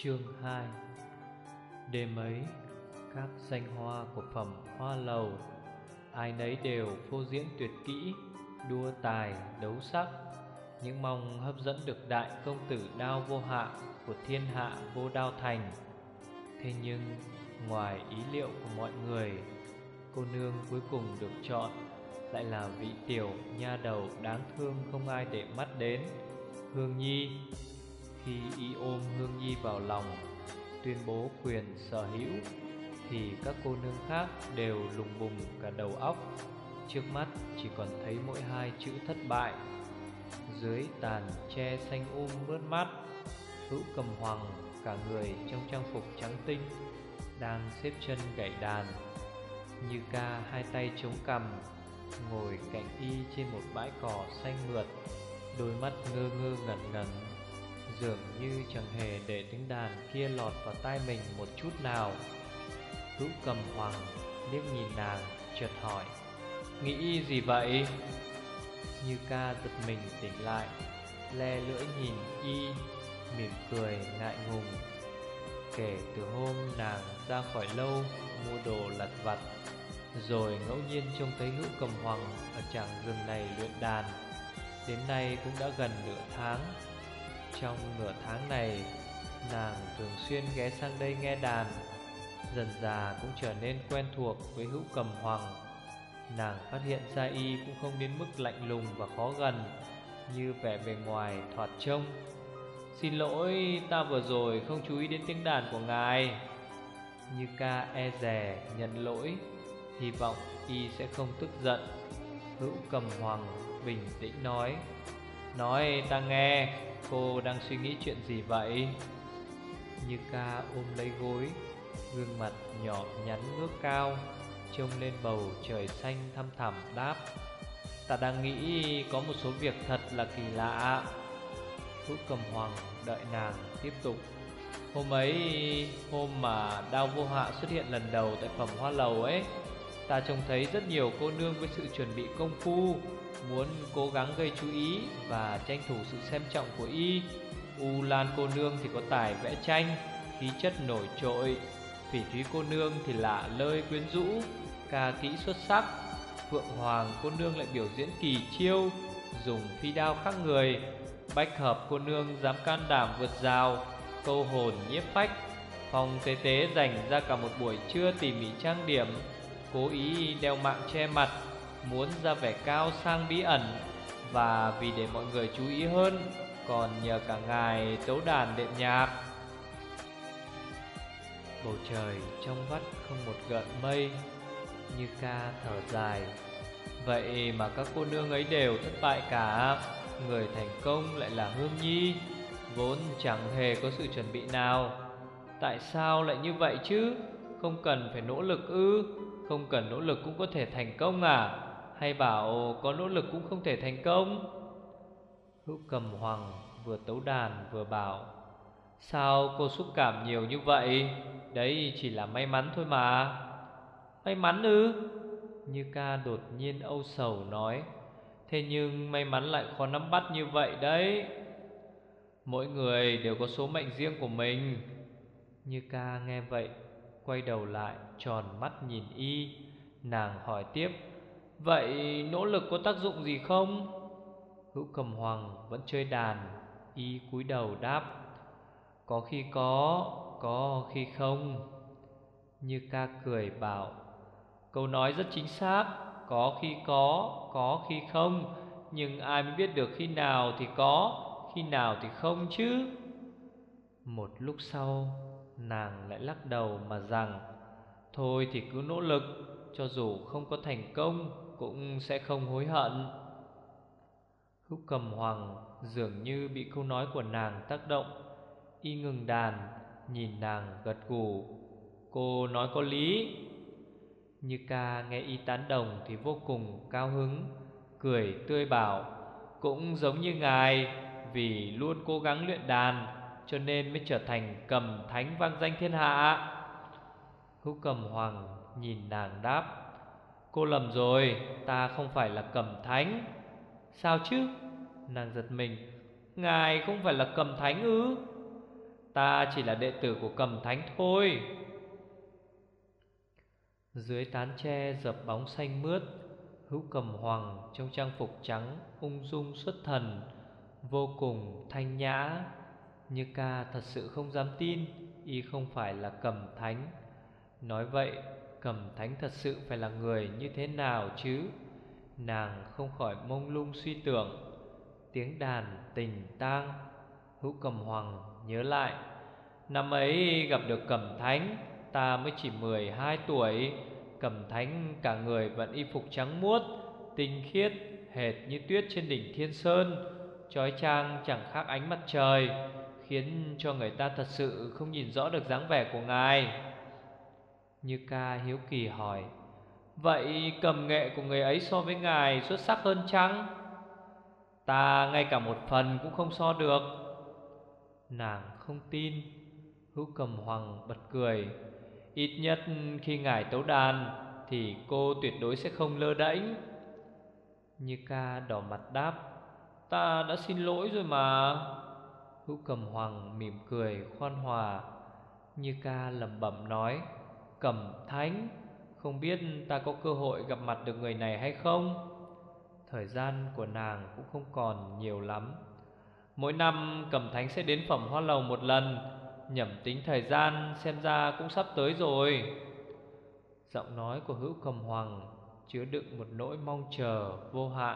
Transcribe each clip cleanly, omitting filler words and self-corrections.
Chương 2. Đêm ấy, các danh hoa của phẩm hoa lầu ai nấy đều phô diễn tuyệt kỹ, đua tài đấu sắc, những mong hấp dẫn được đại công tử Đao Vô Hạ của thiên hạ Vô Đao Thành. Thế nhưng ngoài ý liệu của mọi người, cô nương cuối cùng được chọn lại là vị tiểu nha đầu đáng thương không ai để mắt đến, Hương Nhi. Khi y ôm Hương Nhi vào lòng, tuyên bố quyền sở hữu, thì các cô nương khác đều lùng bùng cả đầu óc. Trước mắt chỉ còn thấy mỗi hai chữ thất bại. Dưới tàn tre xanh mướt mát, Hữu Cầm Hoàng cả người trong trang phục trắng tinh đang xếp chân gảy đàn. Như Ca hai tay chống cằm, ngồi cạnh y trên một bãi cỏ xanh mượt, đôi mắt ngơ ngơ ngẩn ngẩn, dường như chẳng hề để tiếng đàn kia lọt vào tai mình một chút nào. Hữu Cầm Hoàng liếc nhìn nàng, chợt hỏi: "Nghĩ gì vậy?" Như Ca giật mình tỉnh lại, le lưỡi nhìn y, mỉm cười ngại ngùng. Kể từ hôm nàng ra khỏi lâu mua đồ lặt vặt, rồi ngẫu nhiên trông thấy Hữu Cầm Hoàng ở tràng rừng này luyện đàn, đến nay cũng đã gần nửa tháng. Trong nửa tháng này, nàng thường xuyên ghé sang đây nghe đàn, dần dà cũng trở nên quen thuộc với Hữu Cầm Hoàng. Nàng phát hiện ra y cũng không đến mức lạnh lùng và khó gần như vẻ bề ngoài thoạt trông. "Xin lỗi, ta vừa rồi không chú ý đến tiếng đàn của ngài." Như Ca e dè nhận lỗi, hy vọng y sẽ không tức giận. Hữu Cầm Hoàng bình tĩnh nói: "Nói ta nghe, cô đang suy nghĩ chuyện gì vậy?" Như Ca ôm lấy gối, gương mặt nhỏ nhắn ngước cao, trông lên bầu trời xanh thăm thẳm đáp: "Ta đang nghĩ có một số việc thật là kỳ lạ." Hữu Cầm Hoàng đợi nàng tiếp tục: Hôm mà Đao Vô Hạ xuất hiện lần đầu tại phẩm hoa lầu ấy, ta trông thấy rất nhiều cô nương với sự chuẩn bị công phu, muốn cố gắng gây chú ý và tranh thủ sự xem trọng của y. U Lan cô nương thì có tài vẽ tranh, khí chất nổi trội. Phỉ Thúy cô nương thì lạ lơi quyến rũ, ca kỹ xuất sắc. Phượng Hoàng cô nương lại biểu diễn kỳ chiêu, dùng phi đao khác người. Bách Hợp cô nương dám can đảm vượt rào, câu hồn nhiếp phách. Phong Tế Tế dành ra cả một buổi trưa tỉ mỉ trang điểm, cố ý đeo mạng che mặt, muốn ra vẻ cao sang bí ẩn. Và vì để mọi người chú ý hơn, còn nhờ cả ngài tấu đàn đệm nhạc." Bầu trời trong vắt không một gợn mây. Như Ca thở dài: "Vậy mà các cô nương ấy đều thất bại cả. Người thành công lại là Hương Nhi, vốn chẳng hề có sự chuẩn bị nào. Tại sao lại như vậy chứ? Không cần phải nỗ lực ư? Không cần nỗ lực cũng có thể thành công à? Hay bảo có nỗ lực cũng không thể thành công?" Hữu Cầm Hoàng vừa tấu đàn vừa bảo: "Sao cô xúc cảm nhiều như vậy? Đấy chỉ là may mắn thôi mà." "May mắn ư?" Như Ca đột nhiên âu sầu nói: "Thế nhưng may mắn lại khó nắm bắt như vậy đấy." "Mỗi người đều có số mệnh riêng của mình." Như Ca nghe vậy, quay đầu lại tròn mắt nhìn y. Nàng hỏi tiếp: "Vậy nỗ lực có tác dụng gì không?" Hữu Cầm Hoàng vẫn chơi đàn, y cúi đầu đáp: "Có khi có khi không." Như Ca cười bảo: "Câu nói rất chính xác, có khi có khi không. Nhưng ai mới biết được khi nào thì có, khi nào thì không chứ?" Một lúc sau, nàng lại lắc đầu mà rằng: "Thôi thì cứ nỗ lực, cho dù không có thành công cũng sẽ không hối hận." Hữu Cầm Hoàng dường như bị câu nói của nàng tác động, y ngừng đàn, nhìn nàng gật gù: "Cô nói có lý." Như Ca nghe y tán đồng thì vô cùng cao hứng, cười tươi bảo: "Cũng giống như ngài, vì luôn cố gắng luyện đàn cho nên mới trở thành cầm thánh vang danh thiên hạ." Hữu Cầm Hoàng nhìn nàng đáp: "Cô lầm rồi, ta không phải là cầm thánh." "Sao chứ?" Nàng giật mình: "Ngài không phải là cầm thánh ư?" Ta chỉ là đệ tử của Cầm Thánh thôi. Dưới tán tre dập bóng xanh mướt, Hữu Cầm Hoàng trong trang phục trắng ung dung xuất thần, vô cùng thanh nhã. Như Ca thật sự không dám tin y không phải là Cầm Thánh. Nói vậy Cầm Thánh thật sự phải là người như thế nào chứ? Nàng không khỏi mông lung suy tưởng. Tiếng đàn tình tang. Hữu Cầm Hoàng nhớ lại, năm ấy gặp được Cầm Thánh, ta mới chỉ 12 tuổi. Cầm Thánh cả người vẫn y phục trắng muốt, tinh khiết hệt như tuyết trên đỉnh Thiên Sơn, chói chang chẳng khác ánh mặt trời, khiến cho người ta thật sự không nhìn rõ được dáng vẻ của ngài. Như Ca hiếu kỳ hỏi, vậy cầm nghệ của người ấy so với ngài xuất sắc hơn chăng? Ta ngay cả một phần cũng không so được. Nàng không tin. Hữu Cầm Hoàng bật cười, ít nhất khi ngài tấu đàn thì cô tuyệt đối sẽ không lơ đễnh. Như Ca đỏ mặt đáp, ta đã xin lỗi rồi mà. Hữu Cầm Hoàng mỉm cười khoan hòa. Như Ca lẩm bẩm nói, Cầm Thánh, không biết ta có cơ hội gặp mặt được người này hay không? Thời gian của nàng cũng không còn nhiều lắm. Mỗi năm Cầm Thánh sẽ đến Phẩm Hoa Lầu một lần, nhẩm tính thời gian xem ra cũng sắp tới rồi. Giọng nói của Hữu Cầm Hoàng chứa đựng một nỗi mong chờ vô hạn.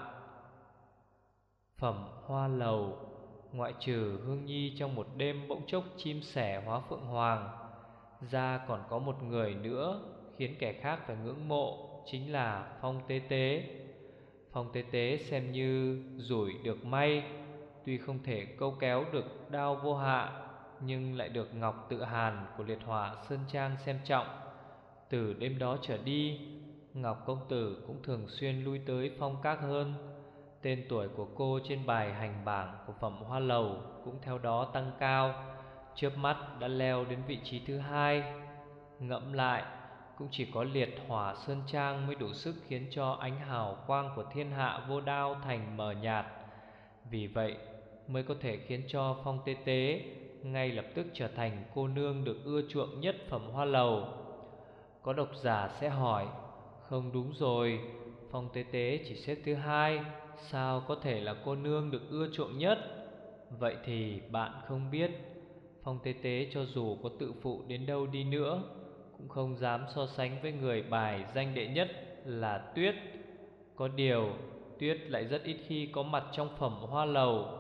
Phẩm Hoa Lầu, ngoại trừ Hương Nhi trong một đêm bỗng chốc chim sẻ hóa phượng hoàng ra, còn có một người nữa khiến kẻ khác phải ngưỡng mộ, chính là Phong Tế Tế. Phong Tế Tế xem như rủi được may, tuy không thể câu kéo được Đao Vô Hạ, nhưng lại được Ngọc Tự Hàn của Liệt Hỏa Sơn Trang xem trọng. Từ đêm đó trở đi, Ngọc công tử cũng thường xuyên lui tới Phong Các hơn. Tên tuổi của cô trên bài hành bảng của Phẩm Hoa Lầu cũng theo đó tăng cao, chớp mắt đã leo đến vị trí thứ 2. Ngẫm lại, cũng chỉ có Liệt Hỏa Sơn Trang mới đủ sức khiến cho ánh hào quang của thiên hạ vô đao thành mờ nhạt. Vì vậy mới có thể khiến cho Phong Tế Tế ngay lập tức trở thành cô nương được ưa chuộng nhất Phẩm Hoa Lầu. Có độc giả sẽ hỏi, không đúng rồi, Phong Tế Tế chỉ xếp thứ 2, sao có thể là cô nương được ưa chuộng nhất? Vậy thì bạn không biết, Phong Tế Tế cho dù có tự phụ đến đâu đi nữa cũng không dám so sánh với người bài danh đệ nhất là Tuyết. Có điều Tuyết lại rất ít khi có mặt trong Phẩm Hoa Lầu.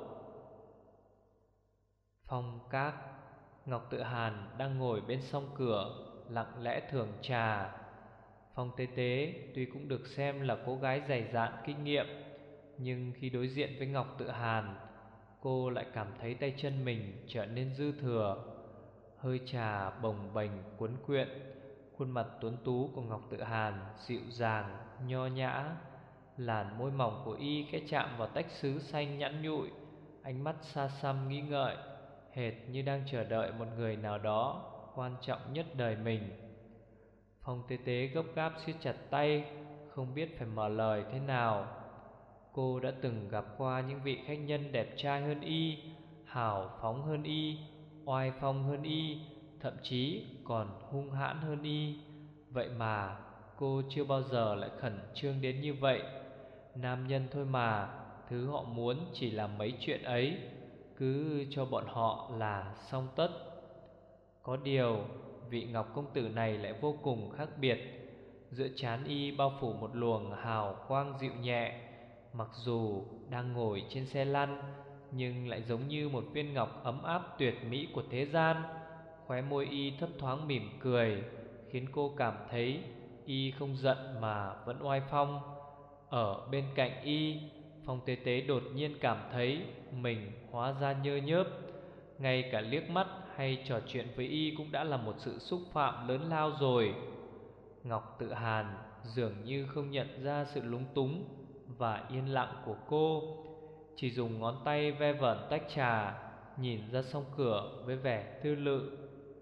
Phong Các, Ngọc Tự Hàn đang ngồi bên song cửa lặng lẽ thưởng trà. Phong Tế Tế tuy cũng được xem là cô gái dày dạn kinh nghiệm, nhưng khi đối diện với Ngọc Tự Hàn, cô lại cảm thấy tay chân mình trở nên dư thừa. Hơi trà bồng bềnh cuốn quyện, khuôn mặt tuấn tú của Ngọc Tự Hàn dịu dàng, nho nhã. Làn môi mỏng của y khẽ chạm vào tách sứ xanh nhẵn nhụi, ánh mắt xa xăm nghĩ ngợi, hệt như đang chờ đợi một người nào đó quan trọng nhất đời mình. Phong Tế Tế gấp gáp siết chặt tay, không biết phải mở lời thế nào. Cô đã từng gặp qua những vị khách nhân đẹp trai hơn y, hào phóng hơn y, oai phong hơn y, thậm chí còn hung hãn hơn y. Vậy mà cô chưa bao giờ lại khẩn trương đến như vậy. Nam nhân thôi mà, thứ họ muốn chỉ là mấy chuyện ấy, cứ cho bọn họ là xong tất. Có điều vị Ngọc công tử này lại vô cùng khác biệt. Giữa trán y bao phủ một luồng hào quang dịu nhẹ. Mặc dù đang ngồi trên xe lăn, nhưng lại giống như một viên ngọc ấm áp tuyệt mỹ của thế gian. Khóe môi y thấp thoáng mỉm cười, khiến cô cảm thấy y không giận mà vẫn oai phong. Ở bên cạnh y, Phong Tế Tế đột nhiên cảm thấy mình hóa ra nhơ nhớp. Ngay cả liếc mắt hay trò chuyện với y cũng đã là một sự xúc phạm lớn lao rồi. Ngọc Tự Hàn dường như không nhận ra sự lúng túng và yên lặng của cô, chỉ dùng ngón tay ve vẩn tách trà, nhìn ra song cửa với vẻ tư lự.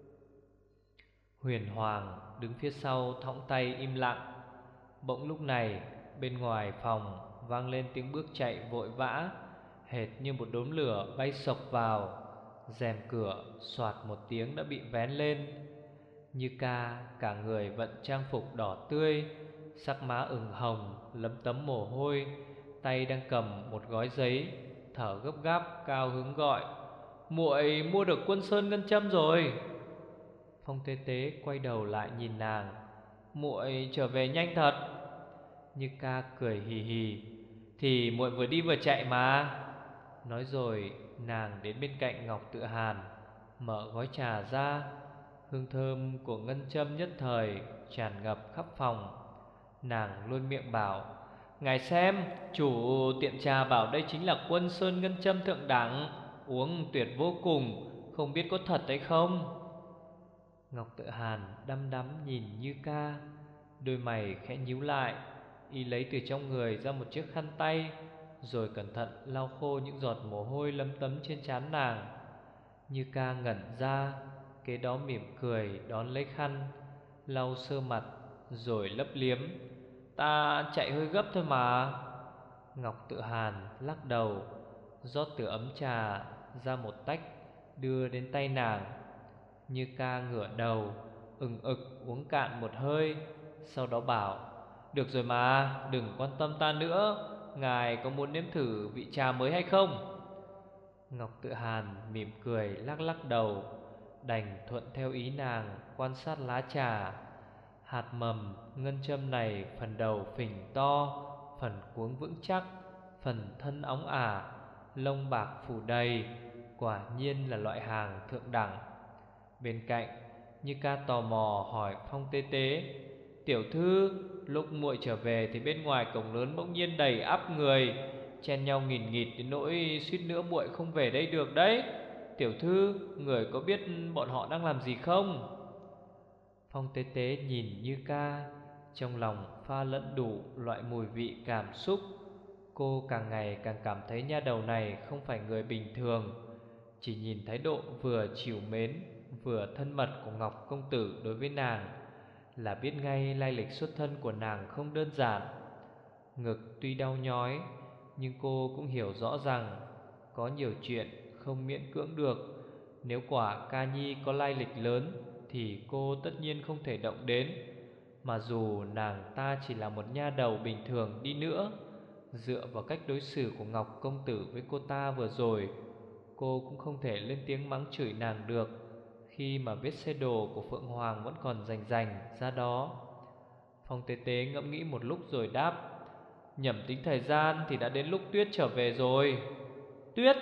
Huyền Hoàng đứng phía sau thõng tay im lặng. Bỗng lúc này bên ngoài phòng vang lên tiếng bước chạy vội vã, hệt như một đốm lửa bay xộc vào. rèm cửa soạt một tiếng đã bị vén lên. Như ca cả người vận trang phục đỏ tươi, sắc má ửng hồng lấm tấm mồ hôi, tay đang cầm một gói giấy, thở gấp gáp cao hứng gọi: "Muội mua được Quân Sơn ngân châm rồi." Phong Tế Tế quay đầu lại nhìn nàng: "Muội trở về nhanh thật." Như ca cười hì hì: "Thì muội vừa đi vừa chạy mà." Nói rồi nàng đến bên cạnh Ngọc Tự Hàn, mở gói trà ra. Hương thơm của ngân châm nhất thời tràn ngập khắp phòng. Nàng luôn miệng bảo: "Ngài xem, chủ tiệm trà bảo đây chính là Quân Sơn ngân châm thượng đẳng, uống tuyệt vô cùng, không biết có thật hay không?" Ngọc Tự Hàn đăm đăm nhìn Như ca, đôi mày khẽ nhíu lại. Y lấy từ trong người ra một chiếc khăn tay, rồi cẩn thận lau khô những giọt mồ hôi lấm tấm trên trán nàng. Như ca ngẩn ra, kế đó mỉm cười đón lấy khăn, lau sơ mặt rồi lấp liếm: "Ta chạy hơi gấp thôi mà." Ngọc Tự Hàn lắc đầu, rót từ ấm trà ra một tách đưa đến tay nàng. Như ca ngửa đầu ừng ực uống cạn một hơi, sau đó bảo: "Được rồi mà, đừng quan tâm ta nữa. Ngài có muốn nếm thử vị trà mới hay không?" Ngọc Tự Hàn mỉm cười lắc lắc đầu, đành thuận theo ý nàng quan sát lá trà. Hạt mầm ngân châm này phần đầu phình to, phần cuống vững chắc, phần thân óng ả, lông bạc phủ đầy, quả nhiên là loại hàng thượng đẳng. Bên cạnh, Như ca tò mò hỏi Phong Tế Tế: "Tiểu thư, lúc muội trở về thì bên ngoài cổng lớn bỗng nhiên đầy ắp người, chen nhau nghìn nghịt đến nỗi suýt nữa muội không về đây được đấy. Tiểu thư, người có biết bọn họ đang làm gì không?" Phong Tế Tế nhìn Như ca, trong lòng pha lẫn đủ loại mùi vị cảm xúc. Cô càng ngày càng cảm thấy nha đầu này không phải người bình thường. Chỉ nhìn thái độ vừa trìu mến vừa thân mật của Ngọc công tử đối với nàng là biết ngay lai lịch xuất thân của nàng không đơn giản. Ngực tuy đau nhói, nhưng cô cũng hiểu rõ rằng có nhiều chuyện không miễn cưỡng được. Nếu quả ca nhi có lai lịch lớn thì cô tất nhiên không thể động đến. Mà dù nàng ta chỉ là một nha đầu bình thường đi nữa, dựa vào cách đối xử của Ngọc công tử với cô ta vừa rồi, cô cũng không thể lên tiếng mắng chửi nàng được, khi mà vết xe đồ của Phượng Hoàng vẫn còn rành rành ra đó. Phong Tế Tế ngẫm nghĩ một lúc rồi đáp: "Nhẩm tính thời gian thì đã đến lúc Tuyết trở về rồi." "Tuyết?"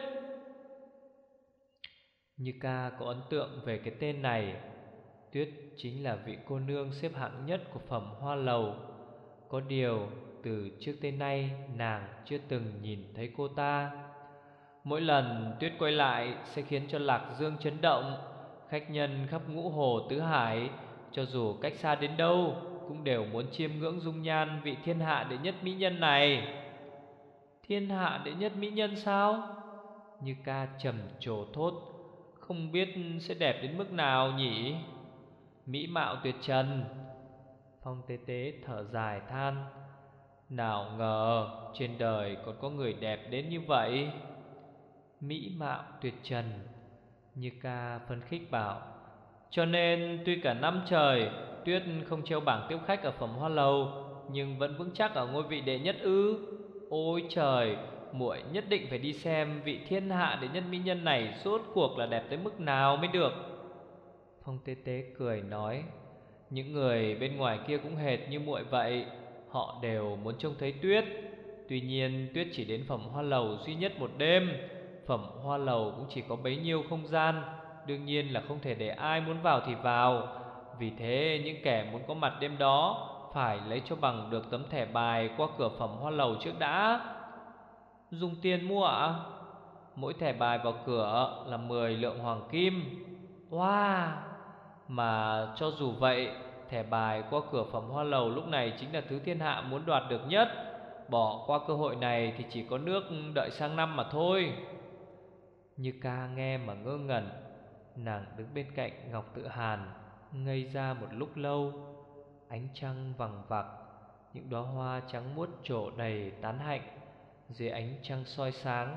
Như ca có ấn tượng về cái tên này. Tuyết chính là vị cô nương xếp hạng nhất của phẩm hoa lầu. Có điều từ trước tới nay nàng chưa từng nhìn thấy cô ta. Mỗi lần Tuyết quay lại sẽ khiến cho Lạc Dương chấn động. Khách nhân khắp ngũ hồ tứ hải, cho dù cách xa đến đâu, cũng đều muốn chiêm ngưỡng dung nhan vị thiên hạ đệ nhất mỹ nhân này. Thiên hạ đệ nhất mỹ nhân sao? Như ca trầm trồ thốt: "Không biết sẽ đẹp đến mức nào nhỉ?" "Mỹ mạo tuyệt trần." Phong Tế Tế thở dài than: "Nào ngờ trên đời còn có người đẹp đến như vậy." "Mỹ mạo tuyệt trần." Như ca phấn khích bảo: "Cho nên tuy cả năm trời Tuyết không treo bảng tiếp khách ở phẩm hoa lầu, nhưng vẫn vững chắc ở ngôi vị đệ nhất ư? Ôi trời, muội nhất định phải đi xem vị thiên hạ đệ nhất mỹ nhân này rốt cuộc là đẹp tới mức nào mới được." Phong Tế Tế cười nói: "Những người bên ngoài kia cũng hệt như muội vậy, họ đều muốn trông thấy Tuyết. Tuy nhiên Tuyết chỉ đến phẩm hoa lầu duy nhất một đêm. Phẩm hoa lầu cũng chỉ có bấy nhiêu không gian, đương nhiên là không thể để ai muốn vào thì vào. Vì thế những kẻ muốn có mặt đêm đó phải lấy cho bằng được tấm thẻ bài qua cửa phẩm hoa lầu trước đã." "Dùng tiền mua ạ?" "Mỗi thẻ bài vào cửa là 10 lượng hoàng kim." "Wow! Mà cho dù vậy, thẻ bài qua cửa phẩm hoa lầu lúc này chính là thứ thiên hạ muốn đoạt được nhất. Bỏ qua cơ hội này thì chỉ có nước đợi sang năm mà thôi." Như ca nghe mà ngơ ngẩn. Nàng đứng bên cạnh Ngọc Tự Hàn, ngây ra một lúc lâu. Ánh trăng vằng vặc, những đóa hoa trắng muốt trổ đầy tán hạnh. Dưới ánh trăng soi sáng,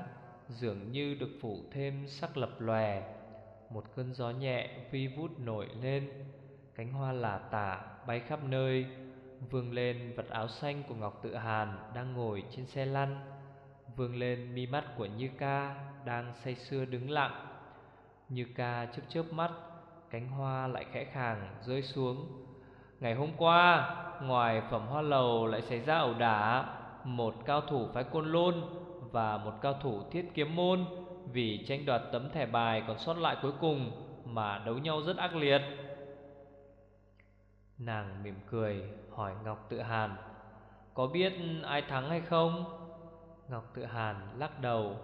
dường như được phủ thêm sắc lập lòe. Một cơn gió nhẹ vi vút nổi lên, cánh hoa lả tả bay khắp nơi, vương lên vật áo xanh của Ngọc Tự Hàn đang ngồi trên xe lăn, vương lên mi mắt của Như Ca đang say sưa đứng lặng. Như Ca chớp chớp mắt, cánh hoa lại khẽ khàng rơi xuống. Ngày hôm qua, ngoài Phẩm Hoa Lầu lại xảy ra ẩu đả. Một cao thủ phái Côn Lôn và một cao thủ Thiết Kiếm Môn vì tranh đoạt tấm thẻ bài còn sót lại cuối cùng mà đấu nhau rất ác liệt. Nàng mỉm cười hỏi Ngọc Tự Hàn: có biết ai thắng hay không? Ngọc Tự Hàn lắc đầu: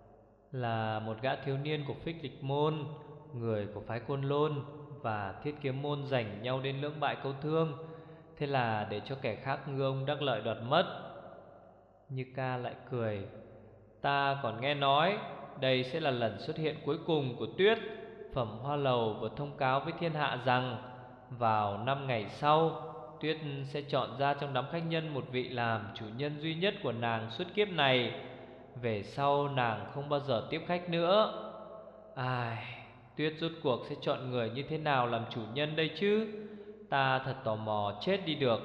là một gã thiếu niên của Phích Lịch Môn, người của phái Côn Lôn và Thiết Kiếm Môn giành nhau đến lưỡng bại câu thương. Thế là để cho kẻ khác ngư ông đắc lợi đoạt mất. Như Ca lại cười: ta còn nghe nói đây sẽ là lần xuất hiện cuối cùng của Tuyết. Phẩm Hoa Lầu vừa thông cáo với thiên hạ rằng vào 5 ngày sau, Tuyết sẽ chọn ra trong đám khách nhân một vị làm chủ nhân duy nhất của nàng suốt kiếp này. Về sau nàng không bao giờ tiếp khách nữa. Ai, Tuyết rốt cuộc sẽ chọn người như thế nào làm chủ nhân đây chứ? Ta thật tò mò chết đi được.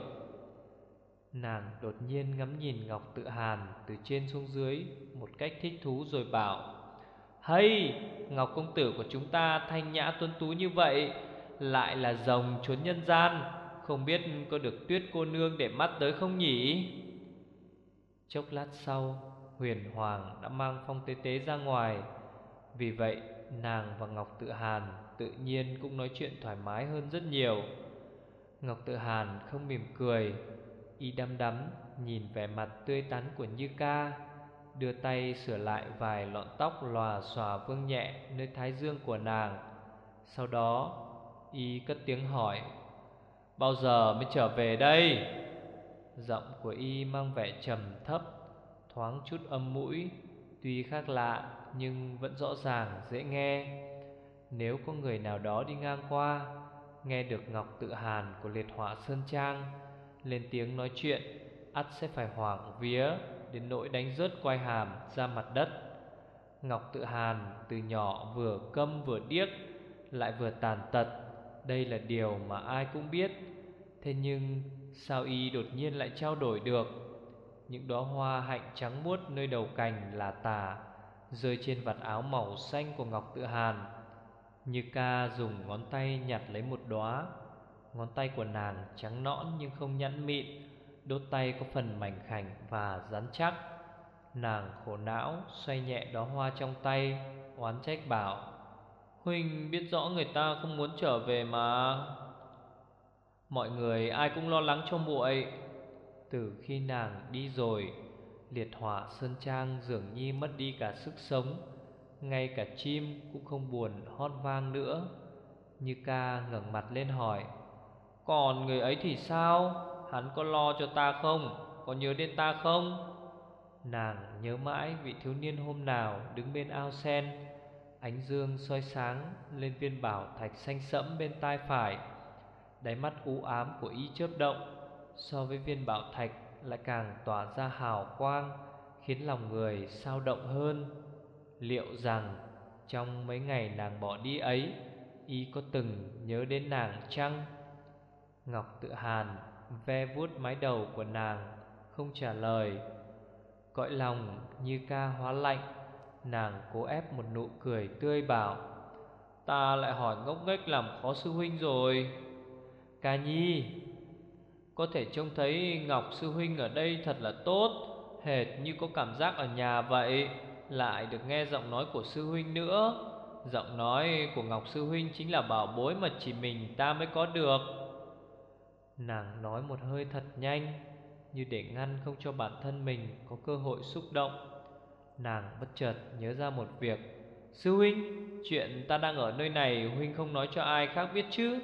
Nàng đột nhiên ngắm nhìn Ngọc Tự Hàn từ trên xuống dưới một cách thích thú rồi bảo: hay, Ngọc công tử của chúng ta thanh nhã tuấn tú như vậy, lại là rồng trốn nhân gian, không biết có được Tuyết cô nương để mắt tới không nhỉ? Chốc lát sau, Huyền Hoàng đã mang Phong Tế Tế ra ngoài. Vì vậy nàng và Ngọc Tự Hàn tự nhiên cũng nói chuyện thoải mái hơn rất nhiều. Ngọc Tự Hàn không mỉm cười, y đăm đắm nhìn vẻ mặt tươi tắn của Như Ca, đưa tay sửa lại vài lọn tóc lòa xòa vương nhẹ nơi thái dương của nàng. Sau đó y cất tiếng hỏi: bao giờ mới trở về đây? Giọng của y mang vẻ trầm thấp, thoáng chút âm mũi, tuy khác lạ nhưng vẫn rõ ràng dễ nghe. Nếu có người nào đó đi ngang qua, nghe được Ngọc Tự Hàn của Liệt Hỏa Sơn Trang lên tiếng nói chuyện, ắt sẽ phải hoảng vía đến nỗi đánh rớt quai hàm ra mặt đất. Ngọc Tự Hàn từ nhỏ vừa câm vừa điếc, lại vừa tàn tật, đây là điều mà ai cũng biết. Thế nhưng sao y đột nhiên lại trao đổi được? Những đóa hoa hạnh trắng muốt nơi đầu cành là tà rơi trên vạt áo màu xanh của Ngọc Tự Hàn. Như Ca dùng ngón tay nhặt lấy một đóa. Ngón tay của nàng trắng nõn nhưng không nhẵn mịn, đốt tay có phần mảnh khảnh và rắn chắc. Nàng khổ não xoay nhẹ đóa hoa trong tay, oán trách bảo: huynh biết rõ người ta không muốn trở về mà. Mọi người ai cũng lo lắng cho muội. Từ khi nàng đi rồi, Liệt Hỏa Sơn Trang dường như mất đi cả sức sống, ngay cả chim cũng không buồn hót vang nữa. Như Ca ngẩng mặt lên hỏi: còn người ấy thì sao? Hắn có lo cho ta không? Có nhớ đến ta không? Nàng nhớ mãi vị thiếu niên hôm nào đứng bên ao sen, ánh dương soi sáng lên viên bảo thạch xanh sẫm bên tai phải. Đáy mắt u ám của y chớp động, so với viên bảo thạch lại càng tỏa ra hào quang, khiến lòng người sao động hơn. Liệu rằng trong mấy ngày nàng bỏ đi ấy, y có từng nhớ đến nàng chăng? Ngọc Tự Hàn ve vuốt mái đầu của nàng, không trả lời. Cõi lòng Như Ca hóa lạnh, nàng cố ép một nụ cười tươi bảo: ta lại hỏi ngốc nghếch làm khó sư huynh rồi. Ca Nhi, có thể trông thấy Ngọc sư huynh ở đây thật là tốt, hệt như có cảm giác ở nhà vậy. Lại được nghe giọng nói của sư huynh nữa. Giọng nói của Ngọc sư huynh chính là bảo bối mà chỉ mình ta mới có được. Nàng nói một hơi thật nhanh, như để ngăn không cho bản thân mình có cơ hội xúc động. Nàng bất chợt nhớ ra một việc: sư huynh, chuyện ta đang ở nơi này huynh không nói cho ai khác biết chứ?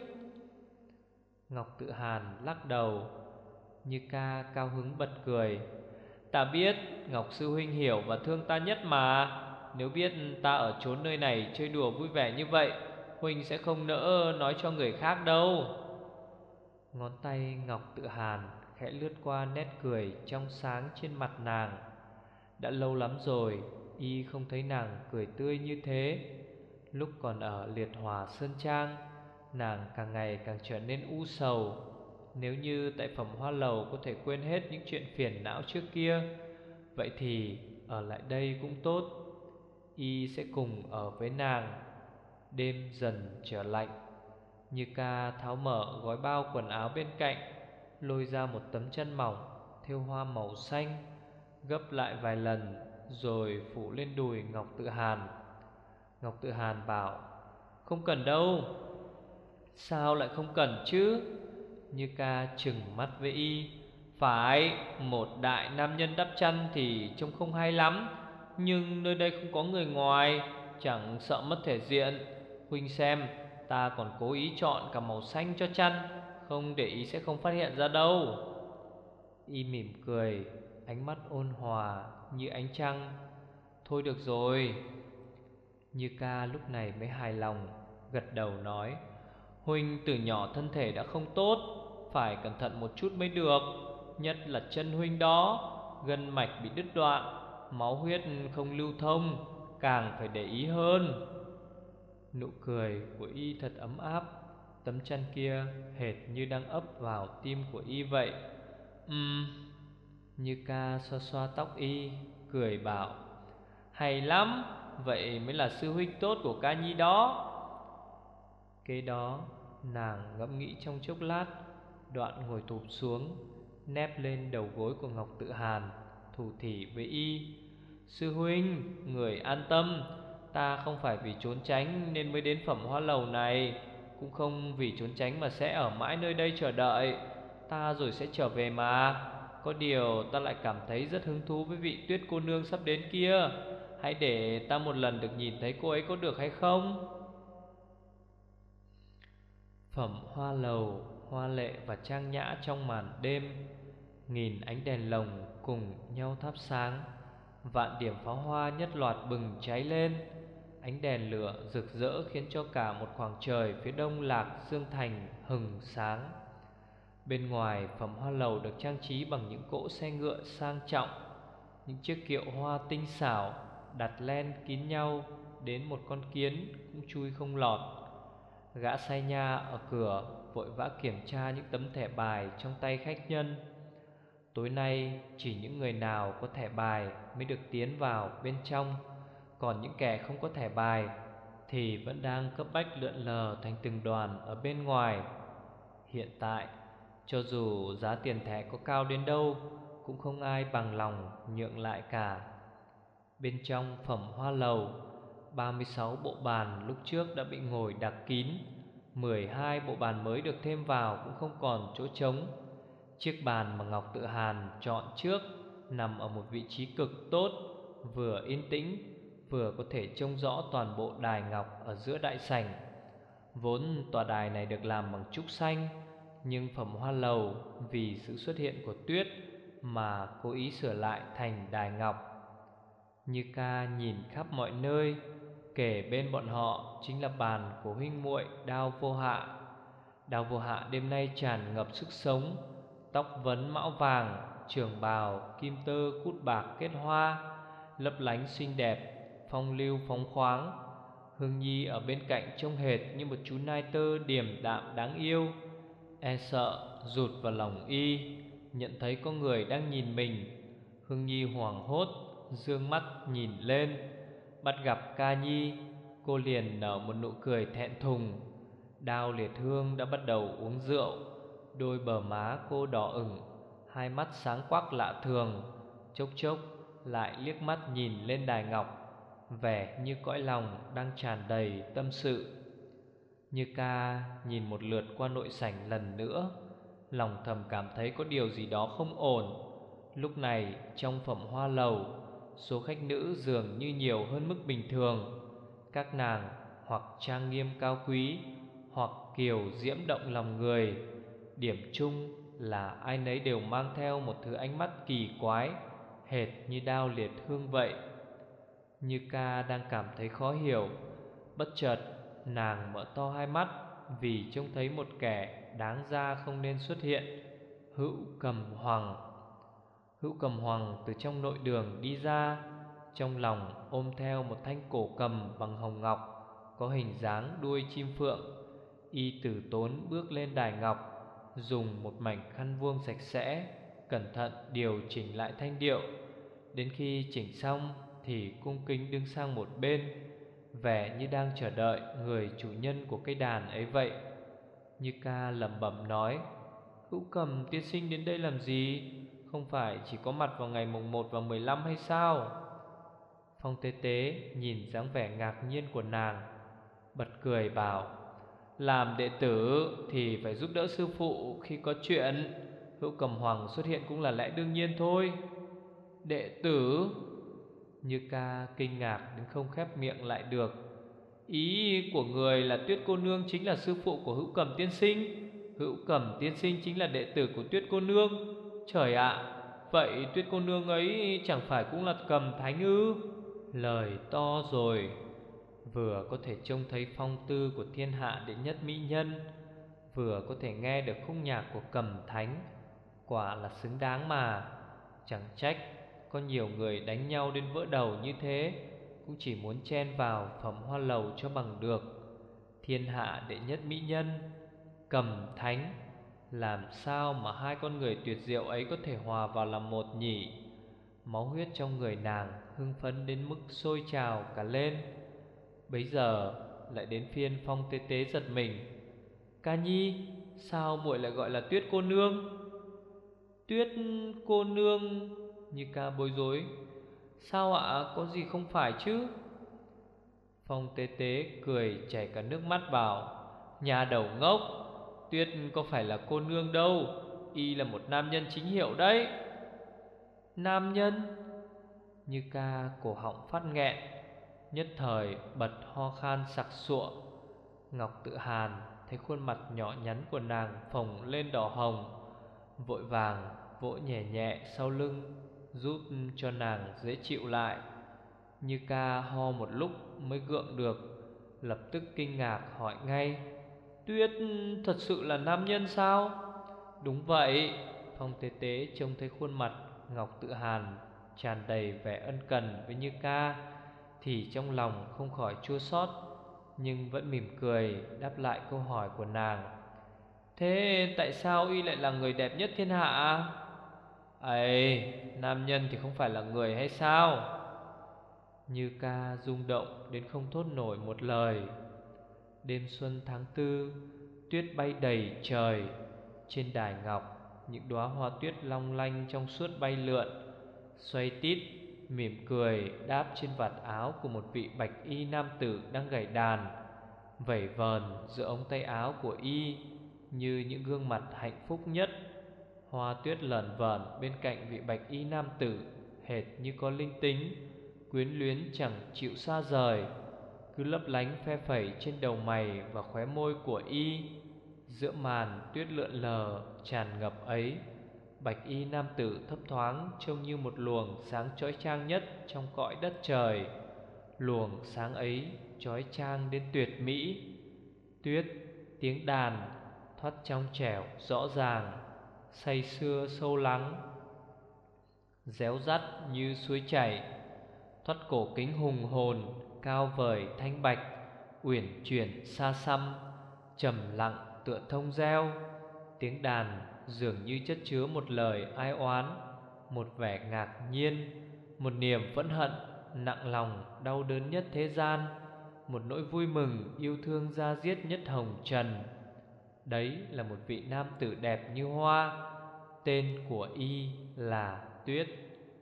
Ngọc Tự Hàn lắc đầu. Như Ca cao hứng bật cười: ta biết Ngọc sư huynh hiểu và thương ta nhất mà. Nếu biết ta ở chốn nơi này chơi đùa vui vẻ như vậy, huynh sẽ không nỡ nói cho người khác đâu. Ngón tay Ngọc Tự Hàn khẽ lướt qua nét cười trong sáng trên mặt nàng. Đã lâu lắm rồi y không thấy nàng cười tươi như thế. Lúc còn ở Liệt Hòa Sơn Trang, nàng càng ngày càng trở nên u sầu. Nếu như tại Phẩm Hoa Lầu có thể quên hết những chuyện phiền não trước kia, vậy thì ở lại đây cũng tốt. Y sẽ cùng ở với nàng. Đêm dần trở lạnh, Như Ca tháo mở gói bao quần áo bên cạnh, lôi ra một tấm chăn mỏng thêu hoa màu xanh, gấp lại vài lần rồi phủ lên đùi Ngọc Tự Hàn. Ngọc Tự Hàn bảo: "Không cần đâu." "Sao lại không cần chứ?" Như Ca trừng mắt với y. "Phải, một đại nam nhân đắp chăn thì trông không hay lắm, nhưng nơi đây không có người ngoài, chẳng sợ mất thể diện. Huynh xem, ta còn cố ý chọn cả màu xanh cho chăn, không để ý sẽ không phát hiện ra đâu." Y mỉm cười, ánh mắt ôn hòa như ánh trăng. "Thôi được rồi." Như Ca lúc này mới hài lòng, gật đầu nói: "Huynh từ nhỏ thân thể đã không tốt, phải cẩn thận một chút mới được. Nhất là chân huynh đó, gân mạch bị đứt đoạn, máu huyết không lưu thông, càng phải để ý hơn." Nụ cười của y thật ấm áp. Tấm chăn kia hệt như đang ấp vào tim của y vậy. Như Ca xoa xoa tóc y, cười bảo: "Hay lắm, vậy mới là sư huynh tốt của Ca Nhi đó." Kế đó nàng ngẫm nghĩ trong chốc lát, đoạn ngồi thụp xuống, nép lên đầu gối của Ngọc Tự Hàn, thủ thỉ với y: "Sư huynh, người an tâm, ta không phải vì trốn tránh nên mới đến Phẩm Hoa Lầu này, cũng không vì trốn tránh mà sẽ ở mãi nơi đây chờ đợi. Ta rồi sẽ trở về mà. Có điều ta lại cảm thấy rất hứng thú với vị Tuyết cô nương sắp đến kia. Hãy để ta một lần được nhìn thấy cô ấy có được hay không?" Phẩm Hoa Lầu hoa lệ và trang nhã trong màn đêm, nghìn ánh đèn lồng cùng nhau thắp sáng, vạn điểm pháo hoa nhất loạt bừng cháy lên. Ánh đèn lửa rực rỡ khiến cho cả một khoảng trời phía đông Lạc Dương Thành hừng sáng. Bên ngoài Phẩm Hoa Lầu được trang trí bằng những cỗ xe ngựa sang trọng, những chiếc kiệu hoa tinh xảo đặt len kín nhau, đến một con kiến cũng chui không lọt. Gã sai nha ở cửa vội vã kiểm tra những tấm thẻ bài trong tay khách nhân. Tối nay chỉ những người nào có thẻ bài mới được tiến vào bên trong, còn những kẻ không có thẻ bài thì vẫn đang cấp bách lượn lờ thành từng đoàn ở bên ngoài. Hiện tại, cho dù giá tiền thẻ có cao đến đâu, cũng không ai bằng lòng nhượng lại cả. Bên trong Phẩm Hoa Lầu, 36 bộ bàn lúc trước đã bị ngồi đặc kín, 12 bộ bàn mới được thêm vào cũng không còn chỗ trống. Chiếc bàn mà Ngọc Tự Hàn chọn trước nằm ở một vị trí cực tốt, vừa yên tĩnh, vừa có thể trông rõ toàn bộ đài ngọc ở giữa đại sảnh. Vốn tòa đài này được làm bằng trúc xanh, nhưng Phẩm Hoa Lầu vì sự xuất hiện của tuyết mà cố ý sửa lại thành đài ngọc. Như Ca nhìn khắp mọi nơi, kể bên bọn họ chính là bàn của huynh muội Đao Vô Hạ. Đao Vô Hạ đêm nay tràn ngập sức sống, tóc vấn mão vàng, trường bào kim tơ cút bạc kết hoa, lấp lánh xinh đẹp, phong lưu phóng khoáng. Hương Nhi ở bên cạnh trông hệt như một chú nai tơ điềm đạm đáng yêu. E sợ rụt vào lòng y, nhận thấy có người đang nhìn mình. Hương Nhi hoảng hốt dương mắt nhìn lên, bắt gặp Ca Nhi, cô liền nở một nụ cười thẹn thùng. Đao Liệt Hương đã bắt đầu uống rượu, đôi bờ má cô đỏ ửng, hai mắt sáng quắc lạ thường, chốc chốc lại liếc mắt nhìn lên đài ngọc, vẻ như cõi lòng đang tràn đầy tâm sự. Như Ca nhìn một lượt qua nội sảnh lần nữa, lòng thầm cảm thấy có điều gì đó không ổn. Lúc này trong Phẩm Hoa Lầu, số khách nữ dường như nhiều hơn mức bình thường. Các nàng hoặc trang nghiêm cao quý, hoặc kiều diễm động lòng người. Điểm chung là ai nấy đều mang theo một thứ ánh mắt kỳ quái, hệt như Đao Liệt Hương vậy. Như Ca đang cảm thấy khó hiểu, bất chợt nàng mở to hai mắt, vì trông thấy một kẻ đáng ra không nên xuất hiện. Hữu Cầm Hoàng. Hữu Cầm Hoàng từ trong nội đường đi ra, trong lòng ôm theo một thanh cổ cầm bằng hồng ngọc, có hình dáng đuôi chim phượng. Y từ tốn bước lên đài ngọc, dùng một mảnh khăn vuông sạch sẽ cẩn thận điều chỉnh lại thanh điệu. Đến khi chỉnh xong thì cung kính đứng sang một bên, vẻ như đang chờ đợi người chủ nhân của cây đàn ấy vậy. Như ca lẩm bẩm nói: Hữu Cầm tiên sinh đến đây làm gì? Không phải chỉ có mặt vào ngày mùng 1 và 15 hay sao? Phong Tế Tế nhìn dáng vẻ ngạc nhiên của nàng, bật cười bảo: làm đệ tử thì phải giúp đỡ sư phụ khi có chuyện. Hữu Cầm Hoàng xuất hiện cũng là lẽ đương nhiên thôi. Đệ tử? Như ca kinh ngạc đến không khép miệng lại được. Ý của người là Tuyết cô nương chính là sư phụ của Hữu Cầm tiên sinh, Hữu Cầm tiên sinh chính là đệ tử của Tuyết cô nương. Trời ạ, vậy Tuyết cô nương ấy chẳng phải cũng là Cầm thánh ư? Lời to rồi. Vừa có thể trông thấy phong tư của thiên hạ đệ nhất mỹ nhân, vừa có thể nghe được khúc nhạc của Cầm thánh, quả là xứng đáng mà. Chẳng trách có nhiều người đánh nhau đến vỡ đầu như thế, cũng chỉ muốn chen vào Phẩm Hoa Lầu cho bằng được. Thiên hạ đệ nhất mỹ nhân, Cầm thánh, làm sao mà hai con người tuyệt diệu ấy có thể hòa vào làm một nhỉ? Máu huyết trong người nàng hưng phấn đến mức sôi trào cả lên. Bấy giờ lại đến phiên Phong Tế Tế giật mình. Ca nhi, sao muội lại gọi là Tuyết cô nương? Tuyết cô nương? Như ca bối rối. Sao ạ, có gì không phải chứ? Phong Tế Tế cười chảy cả nước mắt bảo: nhà đầu ngốc, Tuyết có phải là cô nương đâu, y là một nam nhân chính hiệu đấy. Nam nhân? Như ca cổ họng phát nghẹn, nhất thời bật ho khan sặc sụa. Ngọc Tự Hàn thấy khuôn mặt nhỏ nhắn của nàng phồng lên đỏ hồng, vội vàng vỗ nhẹ nhẹ sau lưng, giúp cho nàng dễ chịu lại. Như ca ho một lúc mới gượng được, lập tức kinh ngạc hỏi ngay: Tuyết thật sự là nam nhân sao? Đúng vậy. Phong Tế Tế trông thấy khuôn mặt Ngọc Tự Hàn tràn đầy vẻ ân cần với Như ca thì trong lòng không khỏi chua xót, nhưng vẫn mỉm cười đáp lại câu hỏi của nàng. Thế tại sao y lại là người đẹp nhất thiên hạ? Ấy, nam nhân thì không phải là người hay sao? Như ca rung động đến không thốt nổi một lời. Đêm xuân tháng tư, tuyết bay đầy trời. Trên đài ngọc, những đóa hoa tuyết long lanh trong suốt bay lượn, xoay tít, mỉm cười đáp trên vạt áo của một vị bạch y nam tử đang gảy đàn, vẩy vờn giữa ống tay áo của y như những gương mặt hạnh phúc nhất. Hoa tuyết lởn vởn bên cạnh vị bạch y nam tử hệt như có linh tính, quyến luyến chẳng chịu xa rời, cứ lấp lánh phe phẩy trên đầu mày và khóe môi của y. Giữa màn tuyết lượn lờ tràn ngập ấy, bạch y nam tử thấp thoáng trông như một luồng sáng chói chang nhất trong cõi đất trời. Luồng sáng ấy chói chang đến tuyệt mỹ. Tuyết, tiếng đàn thoát trong trẻo rõ ràng, say sưa sâu lắng, réo rắt như suối chảy, thoát cổ kính hùng hồn, cao vời thanh bạch, uyển chuyển xa xăm, trầm lặng tựa thông reo. Tiếng đàn dường như chất chứa một lời ai oán, một vẻ ngạc nhiên, một niềm phẫn hận nặng lòng đau đớn nhất thế gian, một nỗi vui mừng yêu thương da diết nhất hồng trần. Đấy là một vị nam tử đẹp như hoa, tên của y là Tuyết.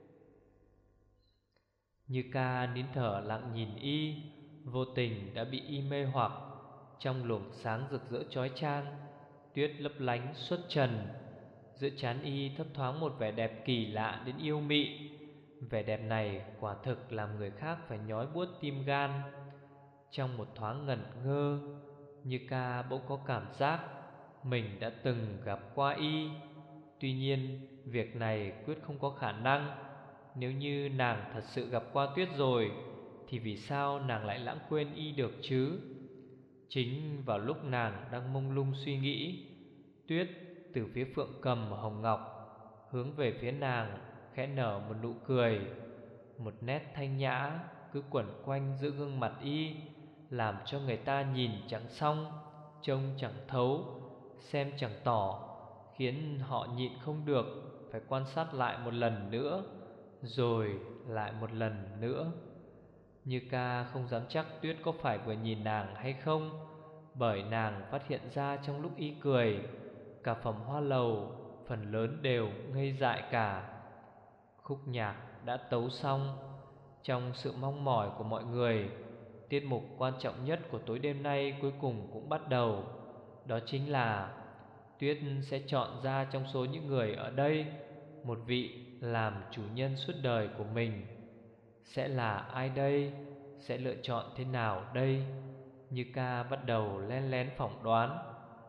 Như ca nín thở lặng nhìn y, vô tình đã bị y mê hoặc. Trong luồng sáng rực rỡ chói chang, tuyết lấp lánh xuất trần. Giữa trán y thấp thoáng một vẻ đẹp kỳ lạ đến yêu mị. Vẻ đẹp này quả thực làm người khác phải nhói buốt tim gan. Trong một thoáng ngẩn ngơ, Như ca bỗng có cảm giác mình đã từng gặp qua y. Tuy nhiên việc này quyết không có khả năng. Nếu như nàng thật sự gặp qua Tuyết rồi, thì vì sao nàng lại lãng quên y được chứ? Chính vào lúc nàng đang mông lung suy nghĩ, Tuyết từ phía phượng cầm hồng ngọc hướng về phía nàng, khẽ nở một nụ cười. một nét thanh nhã cứ quẩn quanh giữa gương mặt y, làm cho người ta nhìn chẳng xong, trông chẳng thấu, xem chẳng tỏ, khiến họ nhịn không được phải quan sát lại một lần nữa, rồi lại một lần nữa. Như Ca không dám chắc Tuyết có phải vừa nhìn nàng hay không, bởi nàng phát hiện ra trong lúc y cười, cả phẩm hoa lầu phần lớn đều ngây dại cả. Khúc nhạc đã tấu xong. Trong sự mong mỏi của mọi người, tiết mục quan trọng nhất của tối đêm nay cuối cùng cũng bắt đầu. Đó chính là Tuyết sẽ chọn ra trong số những người ở đây một vị làm chủ nhân suốt đời của mình. Sẽ là ai đây? Sẽ lựa chọn thế nào đây? Như Ca bắt đầu len lén phỏng đoán.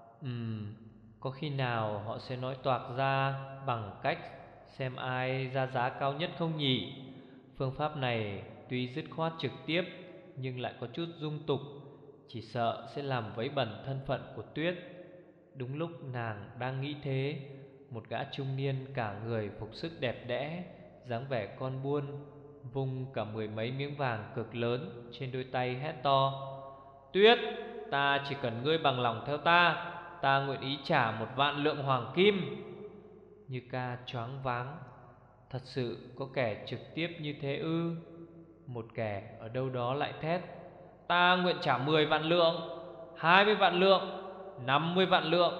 Có khi nào họ sẽ nói toạc ra bằng cách xem ai ra giá cao nhất không nhỉ? Phương pháp này tuy dứt khoát trực tiếp nhưng lại có chút dung tục, chỉ sợ sẽ làm vấy bẩn thân phận của Tuyết. Đúng lúc nàng đang nghĩ thế, một gã trung niên cả người phục sức đẹp đẽ, dáng vẻ con buôn, vung cả 10 mấy miếng vàng cực lớn trên đôi tay hét to: Tuyết, ta chỉ cần ngươi bằng lòng theo ta, ta nguyện ý trả 1.000.000 hoàng kim. Như Ca choáng váng. Thật sự có kẻ trực tiếp như thế ư? Một kẻ ở đâu đó lại thét: Ta nguyện trả 10.000.000, 20.000.000, 50.000.000,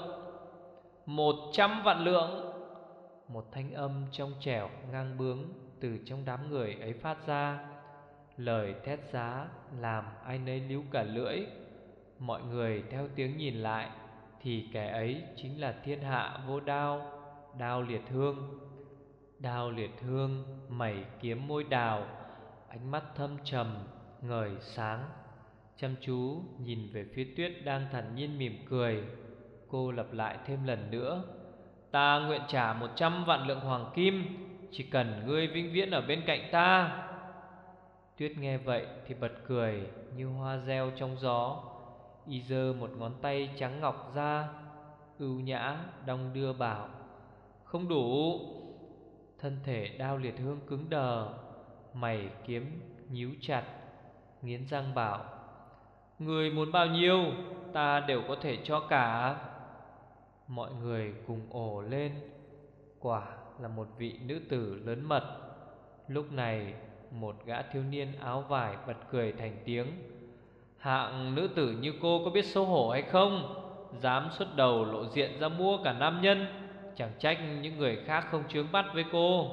100.000.000. Một thanh âm trong trẻo ngang bướng từ trong đám người ấy phát ra. Lời thét giá làm ai nấy líu cả lưỡi. Mọi người theo tiếng nhìn lại, thì kẻ ấy chính là thiên hạ vô đao, Đao Liệt Hương. Đao Liệt Hương mày kiếm môi đào, ánh mắt thâm trầm ngời sáng, chăm chú nhìn về phía Tuyết đang thản nhiên mỉm cười. Cô lặp lại thêm lần nữa: Ta nguyện trả 100.000.000 hoàng kim, chỉ cần ngươi vĩnh viễn ở bên cạnh ta. Tuyết nghe vậy thì bật cười như hoa reo trong gió. Y giơ một ngón tay trắng ngọc ra, ưu nhã đong đưa bảo: Không đủ. Thân thể Đao Liệt Hương cứng đờ, mày kiếm nhíu chặt, nghiến răng bảo: Người muốn bao nhiêu, ta đều có thể cho cả. Mọi người cùng ồ lên. Quả là một vị nữ tử lớn mật. Lúc này một gã thiếu niên áo vải bật cười thành tiếng: Hạng nữ tử như cô có biết xấu hổ hay không? Dám xuất đầu lộ diện ra mua cả nam nhân, chẳng trách những người khác không chướng mắt với cô.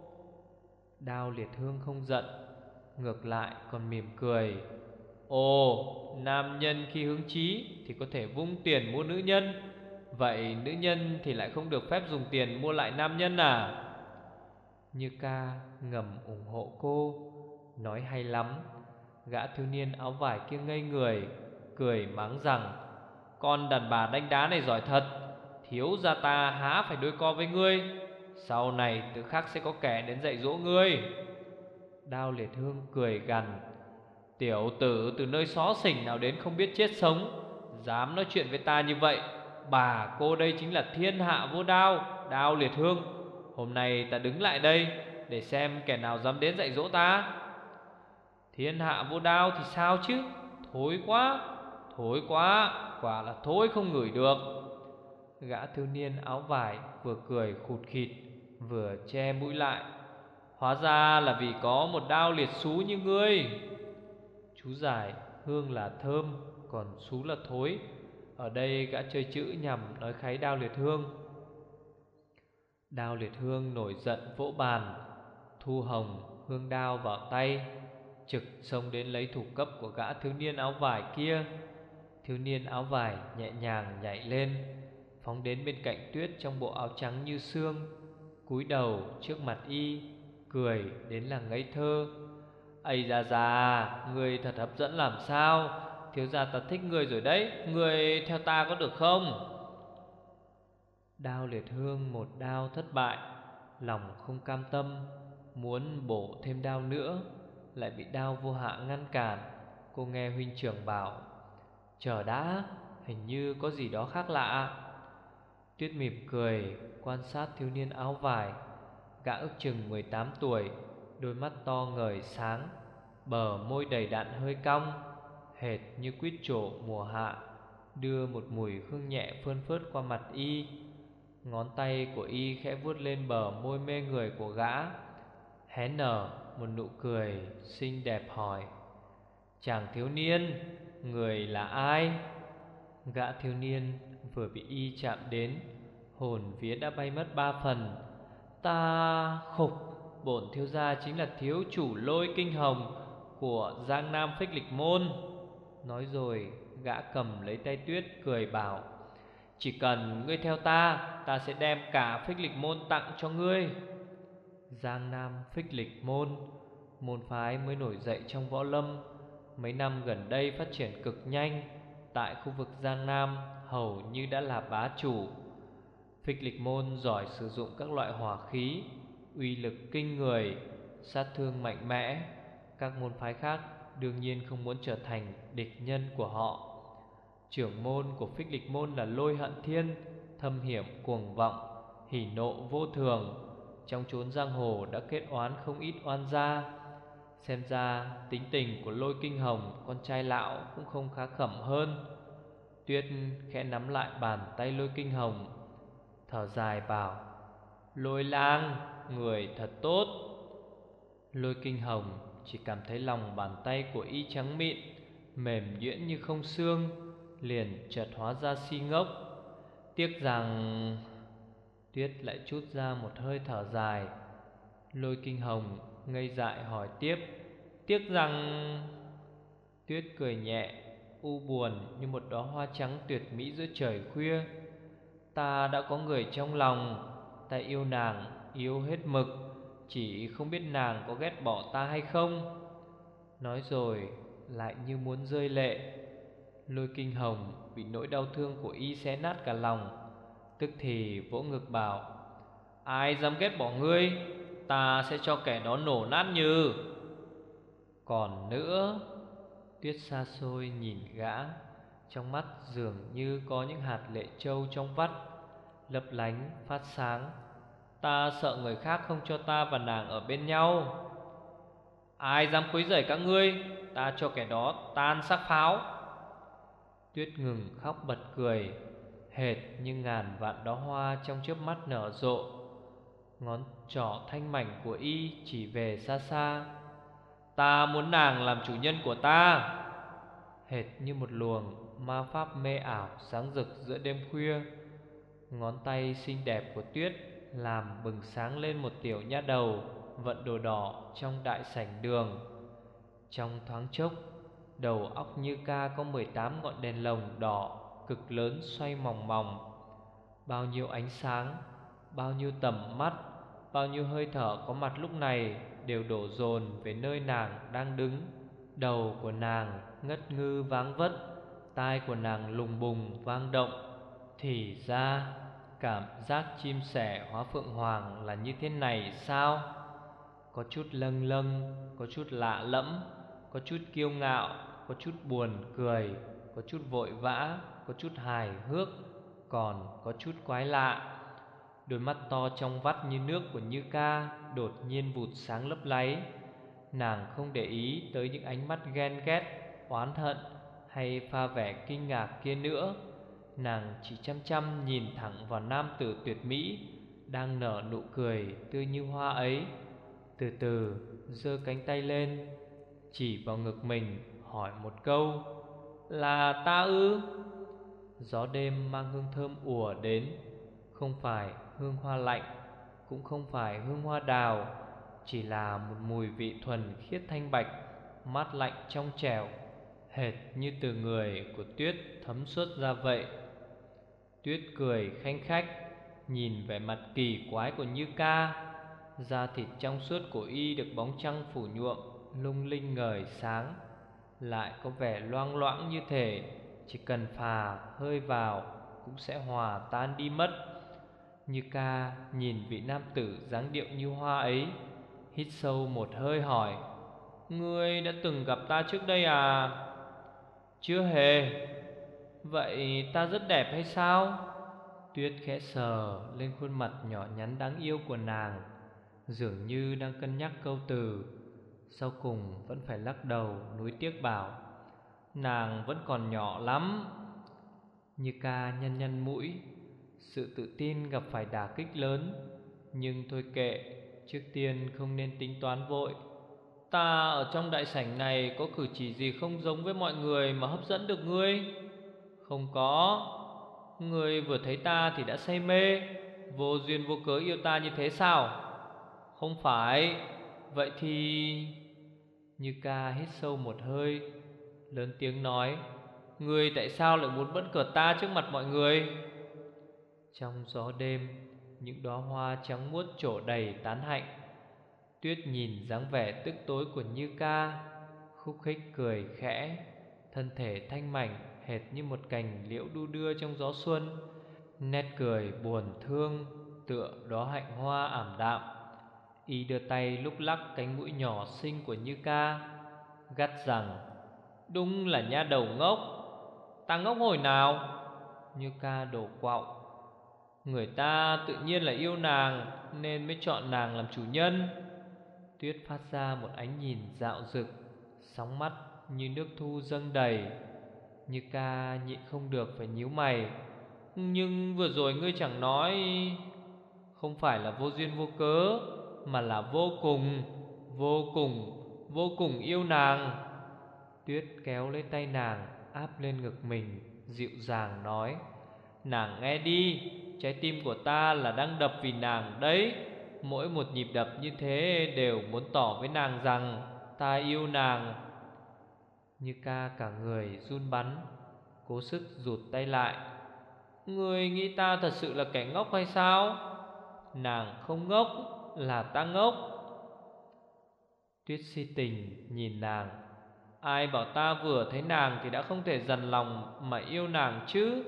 Đao Liệt Hương không giận, ngược lại còn mỉm cười: Ồ, nam nhân khi hứng chí thì có thể vung tiền mua nữ nhân, vậy nữ nhân thì lại không được phép dùng tiền mua lại nam nhân à? Như Ca ngầm ủng hộ cô: Nói hay lắm. Gã thiếu niên áo vải kia ngây người, cười mắng rằng: Con đàn bà đánh đá này giỏi thật, thiếu gia ta há phải đôi co với ngươi. Sau này tự khắc sẽ có kẻ đến dạy dỗ ngươi. Đao Liệt Hương cười gằn: Tiểu tử từ nơi xó xỉnh nào đến không biết chết sống, dám nói chuyện với ta như vậy. Bà cô đây chính là thiên hạ vô đao, Đao Liệt Hương. Hôm nay ta đứng lại đây để xem kẻ nào dám đến dạy dỗ ta. Thiên hạ vô đao thì sao chứ? Thối quá, thối quá, quả là thối không ngửi được. Gã thiếu niên áo vải vừa cười khụt khịt, vừa che mũi lại: Hóa ra là vì có một đao liệt xú như ngươi. Chú giải hương là thơm, còn xú là thối. Ở đây gã chơi chữ nhằm nói kháy Đao Liệt Hương. Đao Liệt Hương nổi giận vỗ bàn, thu hồng hương đao vào tay, trực xông đến lấy thủ cấp của gã thiếu niên áo vải kia. Thiếu niên áo vải nhẹ nhàng nhảy lên, phóng đến bên cạnh Tuyết trong bộ áo trắng như sương, cúi đầu trước mặt y, cười đến là ngây thơ: Ây da da, người thật hấp dẫn làm sao. Thiếu gia ta thích người rồi đấy, người theo ta có được không? Đao Liệt Hương một đao thất bại, lòng không cam tâm, muốn bổ thêm đao nữa, lại bị Đao Vô Hạ ngăn cản. Cô nghe huynh trưởng bảo: Chờ đã, hình như có gì đó khác lạ. Tuyết mỉm cười quan sát thiếu niên áo vải. Gã ước chừng 18 tuổi, đôi mắt to ngời sáng, bờ môi đầy đặn hơi cong, hệt như quýt trổ mùa hạ, đưa một mùi hương nhẹ phơn phớt qua mặt y. Ngón tay của y khẽ vuốt lên bờ môi mê người của gã, hé nở một nụ cười xinh đẹp hỏi: "Chàng thiếu niên, người là ai?" Gã thiếu niên vừa bị y chạm đến, hồn vía đã bay mất 3 phần. "Ta khục, bổn thiếu gia chính là thiếu chủ Lôi Kinh Hồng của Giang Nam Phích Lịch Môn." Nói rồi gã cầm lấy tay Tuyết cười bảo: "Chỉ cần ngươi theo ta, ta sẽ đem cả Phích Lịch Môn tặng cho ngươi." Giang Nam Phích Lịch Môn, môn phái mới nổi dậy trong võ lâm, mấy năm gần đây phát triển cực nhanh, tại khu vực Giang Nam hầu như đã là bá chủ. Phích Lịch Môn giỏi sử dụng các loại hỏa khí, uy lực kinh người, sát thương mạnh mẽ. Các môn phái khác đương nhiên không muốn trở thành địch nhân của họ. Trưởng môn của Phích Lịch Môn là Lôi Hận Thiên, thâm hiểm cuồng vọng, hỉ nộ vô thường, trong chốn giang hồ đã kết oán không ít oan gia. Xem ra tính tình của Lôi Kinh Hồng, con trai lão, cũng không khá khẩm hơn. Tuyết khẽ nắm lại bàn tay Lôi Kinh Hồng, thở dài bảo: "Lôi lang, người thật tốt." Lôi Kinh Hồng chỉ cảm thấy lòng bàn tay của y trắng mịn, mềm nhuyễn như không xương, liền chợt hóa ra si ngốc. Tiếc rằng... Tuyết lại trút ra một hơi thở dài. Lôi Kinh Hồng ngây dại hỏi tiếp: "Tiếc rằng..." Tuyết cười nhẹ, u buồn như một đóa hoa trắng tuyệt mỹ giữa trời khuya: "Ta đã có người trong lòng, ta yêu nàng, yêu hết mực, chỉ không biết nàng có ghét bỏ ta hay không." Nói rồi lại như muốn rơi lệ. Lôi Kinh Hồng bị nỗi đau thương của y xé nát cả lòng, tức thì vỗ ngực bảo: "Ai dám ghét bỏ ngươi, ta sẽ cho kẻ đó nổ nát như..." Còn nữa, Tuyết xa xôi nhìn gã, trong mắt dường như có những hạt lệ trâu trong vắt, lấp lánh phát sáng: "Ta sợ người khác không cho ta và nàng ở bên nhau. Ai dám quấy rầy các ngươi, ta cho kẻ đó tan xác pháo." Tuyết ngừng khóc bật cười, hệt như ngàn vạn đóa hoa trong chớp mắt nở rộ. Ngón trỏ thanh mảnh của y chỉ về xa xa: "Ta muốn nàng làm chủ nhân của ta." Hệt như một luồng ma pháp mê ảo sáng rực giữa đêm khuya, ngón tay xinh đẹp của Tuyết làm bừng sáng lên một tiểu nhã đầu vận đồ đỏ trong đại sảnh đường. Trong thoáng chốc, đầu óc Như Ca có 18 ngọn đèn lồng đỏ cực lớn xoay mòng mòng. Bao nhiêu ánh sáng, bao nhiêu tầm mắt, bao nhiêu hơi thở có mặt lúc này đều đổ dồn về nơi nàng đang đứng. Đầu của nàng ngất ngư váng vất, tai của nàng lùng bùng vang động. Thì ra cảm giác chim sẻ hóa phượng hoàng là như thế này sao? Có chút lâng lâng, có chút lạ lẫm, có chút kiêu ngạo, có chút buồn cười, có chút vội vã, có chút hài hước, còn có chút quái lạ. Đôi mắt to trong vắt như nước của Như Ca đột nhiên vụt sáng lấp láy. Nàng không để ý tới những ánh mắt ghen ghét, oán hận hay pha vẻ kinh ngạc kia nữa. Nàng chỉ chăm chăm nhìn thẳng vào nam tử tuyệt mỹ đang nở nụ cười tươi như hoa ấy. Từ từ giơ cánh tay lên, chỉ vào ngực mình hỏi một câu: "Là ta ư?" Gió đêm mang hương thơm ùa đến, không phải hương hoa lạnh, cũng không phải hương hoa đào, chỉ là một mùi vị thuần khiết thanh bạch, mát lạnh trong trẻo, hệt như từ người của Tuyết thấm xuất ra vậy. Tuyết cười khanh khách, nhìn vẻ mặt kỳ quái của Như Ca. Da thịt trong suốt của y được bóng trăng phủ nhuộm, lung linh ngời sáng, lại có vẻ loang loãng như thể chỉ cần phà hơi vào cũng sẽ hòa tan đi mất. Như Ca nhìn vị nam tử dáng điệu như hoa ấy, hít sâu một hơi hỏi: "Ngươi đã từng gặp ta trước đây à?" "Chưa hề." "Vậy ta rất đẹp hay sao?" Tuyết khẽ sờ lên khuôn mặt nhỏ nhắn đáng yêu của nàng. dường như đang cân nhắc câu từ, sau cùng vẫn phải lắc đầu nuối tiếc bảo: nàng vẫn còn nhỏ lắm. Như ca nhăn nhăn mũi, sự tự tin gặp phải đả kích lớn. Nhưng thôi kệ, trước tiên không nên tính toán vội. Ta ở trong đại sảnh này có cử chỉ gì không giống với mọi người mà hấp dẫn được ngươi? Không có. Ngươi vừa thấy ta thì đã say mê, vô duyên vô cớ yêu ta như thế sao? Không phải. Vậy thì... Như ca hít sâu một hơi, lớn tiếng nói: ngươi tại sao lại muốn bỡn cợt ta trước mặt mọi người? Trong gió đêm, những đóa hoa trắng muốt trổ đầy tán hạnh. Tuyết nhìn dáng vẻ tức tối của Như ca, khúc khích cười khẽ. Thân thể thanh mảnh hệt như một cành liễu đu đưa trong gió xuân, nét cười buồn thương tựa đóa hạnh hoa ảm đạm. Y đưa tay lúc lắc cánh mũi nhỏ xinh của Như ca, gắt rằng: đúng là nha đầu ngốc. Ta ngốc hồi nào? Như ca đổ quạo: người ta tự nhiên là yêu nàng nên mới chọn nàng làm chủ nhân. Tuyết phát ra một ánh nhìn dạo dực, sóng mắt như nước thu dâng đầy. Như ca nhịn không được phải nhíu mày: nhưng vừa rồi ngươi chẳng nói... Không phải là vô duyên vô cớ, mà là vô cùng, vô cùng, vô cùng yêu nàng. Tuyết kéo lấy tay nàng áp lên ngực mình, dịu dàng nói: nàng nghe đi, trái tim của ta là đang đập vì nàng đấy. Mỗi một nhịp đập như thế đều muốn tỏ với nàng rằng ta yêu nàng. Như ca cả người run bắn, cố sức rụt tay lại: ngươi nghĩ ta thật sự là kẻ ngốc hay sao? Nàng không ngốc, là ta ngốc. Tuyết si tình nhìn nàng: ai bảo ta vừa thấy nàng thì đã không thể dằn lòng mà yêu nàng chứ?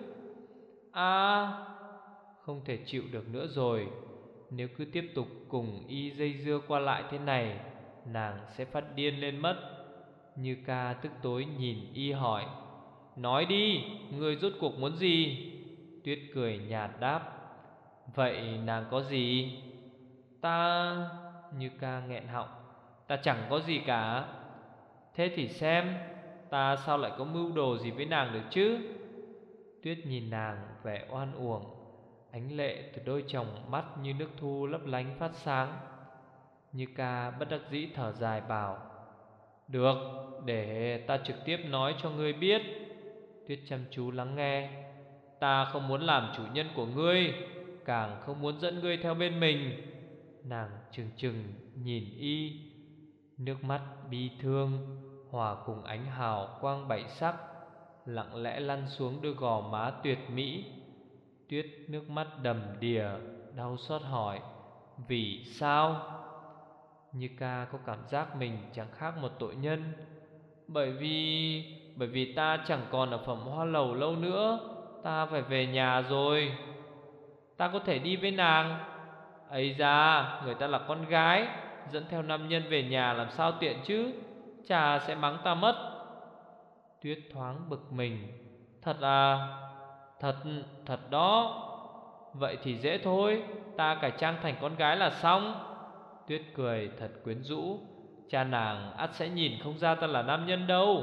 Không thể chịu được nữa rồi. Nếu cứ tiếp tục cùng y dây dưa qua lại thế này, nàng sẽ phát điên lên mất. Như ca tức tối nhìn y hỏi: nói đi, ngươi rốt cuộc muốn gì? Tuyết cười nhạt đáp: vậy nàng có gì? Ta... Như ca nghẹn họng: ta chẳng có gì cả. Thế thì xem, ta sao lại có mưu đồ gì với nàng được chứ? Tuyết nhìn nàng vẻ oan uổng, ánh lệ từ đôi tròng mắt như nước thu lấp lánh phát sáng. Như ca bất đắc dĩ thở dài bảo: được, để ta trực tiếp nói cho ngươi biết. Tuyết chăm chú lắng nghe: ta không muốn làm chủ nhân của ngươi, càng không muốn dẫn ngươi theo bên mình. Nàng trừng trừng nhìn y, nước mắt bi thương hòa cùng ánh hào quang bảy sắc lặng lẽ lăn xuống đôi gò má tuyệt mỹ. Tuyết nước mắt đầm đìa, đau xót hỏi: vì sao? Như ca có cảm giác mình chẳng khác một tội nhân. Bởi vì ta chẳng còn ở Phẩm Hoa Lầu lâu nữa. Ta phải về nhà rồi. Ta có thể đi với nàng. Ấy ra, người ta là con gái, dẫn theo nam nhân về nhà làm sao tiện chứ? Cha sẽ mắng ta mất. Tuyết thoáng bực mình: thật à? Thật, thật đó. Vậy thì dễ thôi, ta cải trang thành con gái là xong. Tuyết cười thật quyến rũ: cha nàng ắt sẽ nhìn không ra ta là nam nhân đâu.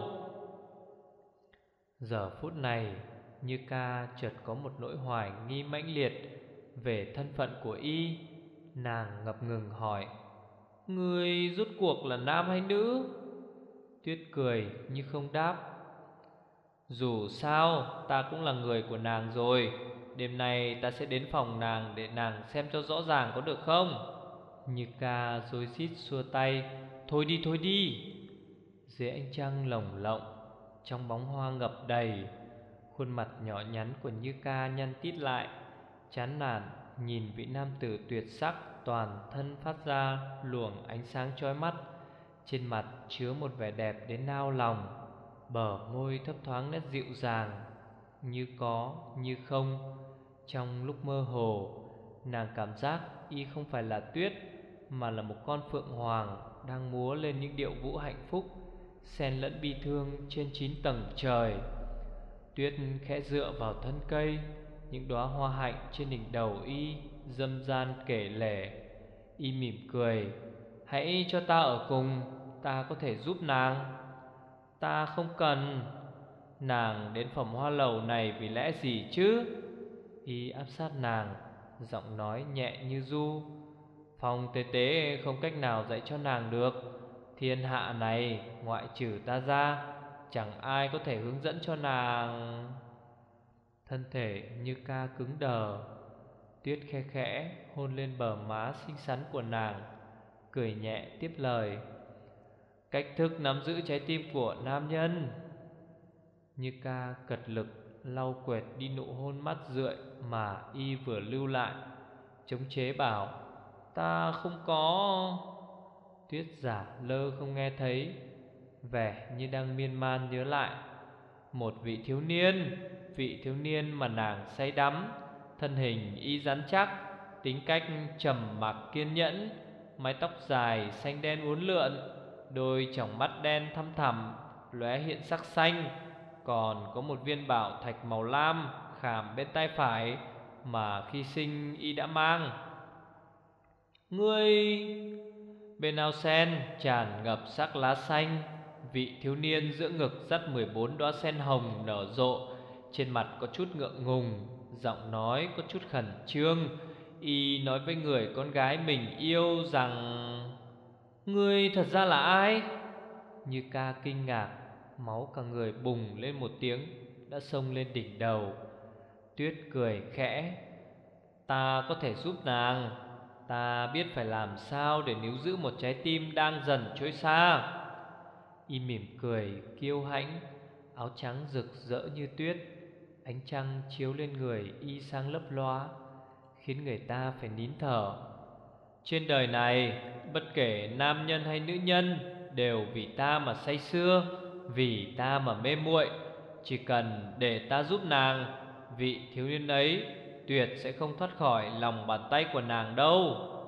Giờ phút này, Như ca chợt có một nỗi hoài nghi mãnh liệt về thân phận của y. Nàng ngập ngừng hỏi: ngươi rốt cuộc là nam hay nữ? Tuyết cười như không đáp: dù sao ta cũng là người của nàng rồi. Đêm nay ta sẽ đến phòng nàng để nàng xem cho rõ ràng, có được không? Như ca rối rít xua tay: thôi đi, thôi đi. Dưới ánh trăng lồng lộng, trong bóng hoa ngập đầy, khuôn mặt nhỏ nhắn của Như ca nhăn tít lại, chán nản nhìn vị nam tử tuyệt sắc, toàn thân phát ra luồng ánh sáng chói mắt. Trên mặt chứa một vẻ đẹp đến nao lòng, bờ môi thấp thoáng nét dịu dàng, như có như không. Trong lúc mơ hồ, nàng cảm giác y không phải là Tuyết, mà là một con phượng hoàng đang múa lên những điệu vũ hạnh phúc, xen lẫn bi thương trên 9 tầng trời. Tuyết khẽ dựa vào thân cây, những đóa hoa hạnh trên đỉnh đầu y dâm gian kể lể. Y mỉm cười. Hãy cho ta ở cùng, ta có thể giúp nàng. Ta không cần. Nàng đến Phẩm Hoa Lầu này vì lẽ gì chứ? Y áp sát nàng, giọng nói nhẹ như ru. Phong tế tế không cách nào dạy cho nàng được. Thiên hạ này ngoại trừ ta ra, chẳng ai có thể hướng dẫn cho nàng. Thân thể Như Ca cứng đờ. Tuyết khe khẽ hôn lên bờ má xinh xắn của nàng, cười nhẹ tiếp lời. Cách thức nắm giữ trái tim của nam nhân. Như Ca cật lực lau quệt đi nụ hôn mắt rượi mà Y vừa lưu lại, chống chế bảo. Ta không có. Tuyết giả lơ không nghe thấy, vẻ như đang miên man nhớ lại một vị thiếu niên mà nàng say đắm. Thân hình Y rắn chắc, tính cách trầm mặc kiên nhẫn, mái tóc dài xanh đen uốn lượn, đôi tròng mắt đen thăm thẳm lóe hiện sắc xanh, còn có một viên bảo thạch màu lam khảm bên tay phải mà khi sinh Y đã mang. Ngươi... Bên áo sen tràn ngập sắc lá xanh. Vị thiếu niên giữa ngực dắt 14 đóa sen hồng nở rộ, trên mặt có chút ngượng ngùng, giọng nói có chút khẩn trương. Y nói với người con gái mình yêu rằng: Ngươi thật ra là ai? Như Ca kinh ngạc, máu cả người bùng lên một tiếng, đã xông lên đỉnh đầu. Tuyết cười khẽ. Ta có thể giúp nàng. Ta biết phải làm sao để níu giữ một trái tim đang dần trôi xa. Y mỉm cười kiêu hãnh, áo trắng rực rỡ như tuyết. Ánh trăng chiếu lên người Y sáng lấp loá, khiến người ta phải nín thở. Trên đời này, bất kể nam nhân hay nữ nhân đều vì ta mà say sưa, vì ta mà mê muội. Chỉ cần để ta giúp nàng, vị thiếu niên ấy tuyệt sẽ không thoát khỏi lòng bàn tay của nàng đâu.